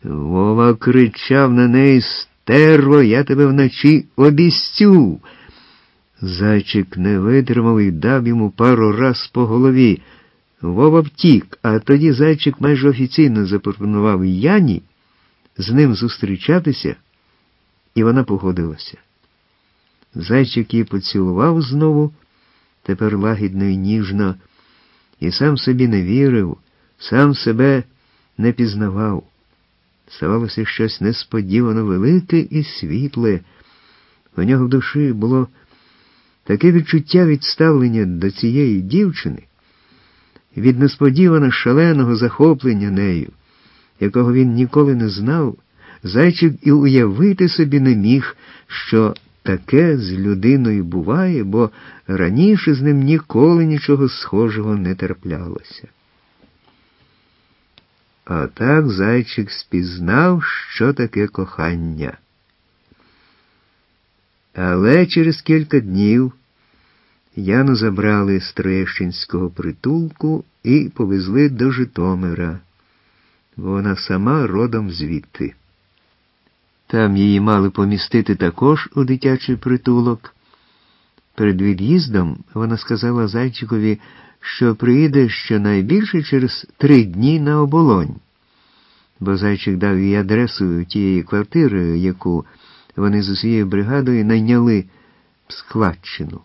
Вова кричав на неї: «Стерво, я тебе вночі обіцю!» Зайчик не витримав і дав йому пару раз по голові. Вова втік, а тоді Зайчик майже офіційно запропонував Яні з ним зустрічатися, і вона погодилася. Зайчик її поцілував знову, тепер лагідно і ніжно, і сам собі не вірив, сам себе не пізнавав. Ставалося щось несподівано велике і світле. У нього в душі було таке відчуття відставлення до цієї дівчини, від несподівано шаленого захоплення нею, якого він ніколи не знав. Зайчик і уявити собі не міг, що таке з людиною буває, бо раніше з ним ніколи нічого схожого не траплялося. А так Зайчик спізнав, що таке кохання. Але через кілька днів Яну забрали з Троєщинського притулку і повезли до Житомира, бо вона сама родом звідти. Там її мали помістити також у дитячий притулок. Перед від'їздом вона сказала Зайчикові, що приїде щонайбільше через 3 дні на Оболонь, бо Зайчик дав їй адресу тієї квартири, яку вони з усією бригадою найняли в складчину.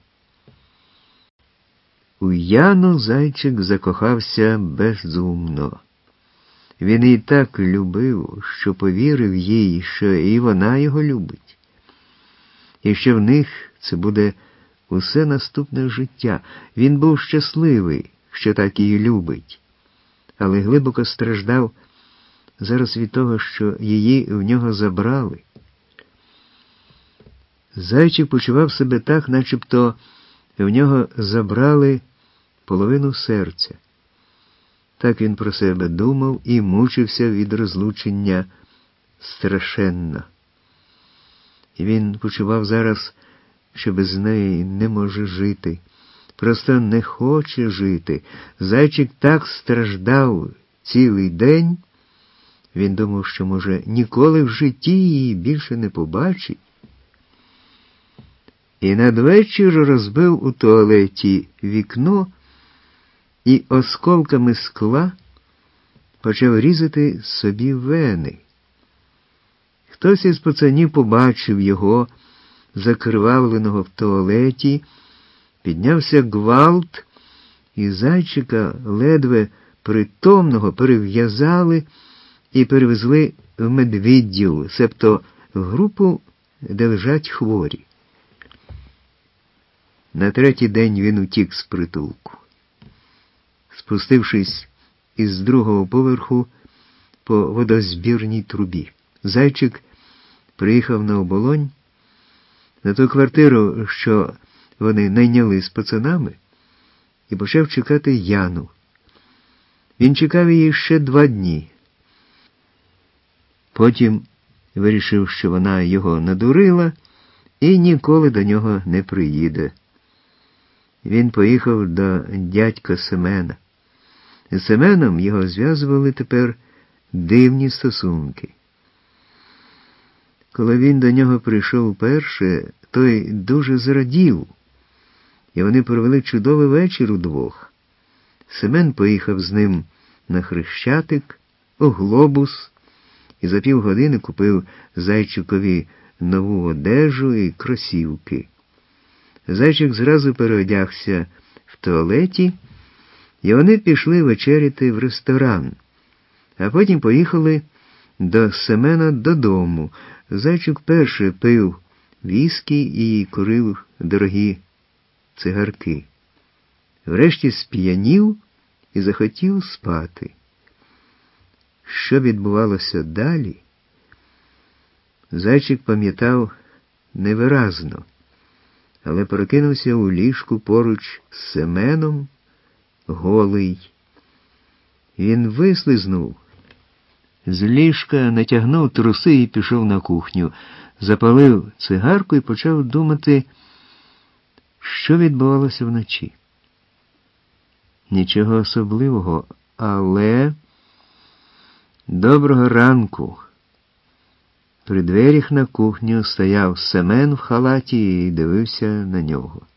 У Яну Зайчик закохався бездумно. Він її так любив, що повірив їй, що і вона його любить. І що в них це буде усе наступне життя. Він був щасливий, що так її любить, але глибоко страждав зараз від того, що її в нього забрали. Зайчик почував себе так, начебто в нього забрали половину серця. Так він про себе думав і мучився від розлучення страшенно. І він почував зараз, що без неї не може жити, просто не хоче жити. Зайчик так страждав цілий день, він думав, що, може, ніколи в житті її більше не побачить. І надвечір розбив у туалеті вікно і осколками скла почав різати собі вени. Хтось із пацанів побачив його, закривавленого в туалеті, піднявся гвалт, і Зайчика ледве притомного перев'язали і перевезли в медвідділ, себто в групу, де лежать хворі. На 3-й день він утік з притулку. Спустившись із 2-го поверху по водозбірній трубі, Зайчик приїхав на Оболонь, на ту квартиру, що вони найняли з пацанами, і почав чекати Яну. Він чекав її ще 2 дні. Потім вирішив, що вона його надурила і ніколи до нього не приїде. Він поїхав до дядька Семена. З Семеном його зв'язували тепер дивні стосунки. Коли він до нього прийшов вперше, той дуже зрадів, і вони провели чудовий вечір удвох. Семен поїхав з ним на Хрещатик, у Глобус, і за півгодини купив Зайчикові нову одежу і кросівки. Зайчик зразу переодягся в туалеті, і вони пішли вечеряти в ресторан, а потім поїхали до Семена додому. Зайчик перше пив віскі і курив дорогі цигарки. Врешті сп'янів і захотів спати. Що відбувалося далі, Зайчик пам'ятав невиразно, але прокинувся у ліжку поруч з Семеном, голий. Він вислизнув з ліжка, натягнув труси і пішов на кухню, запалив цигарку і почав думати, що відбувалося вночі. Нічого особливого, але... «Доброго ранку», При дверях на кухню стояв Семен в халаті і дивився на нього.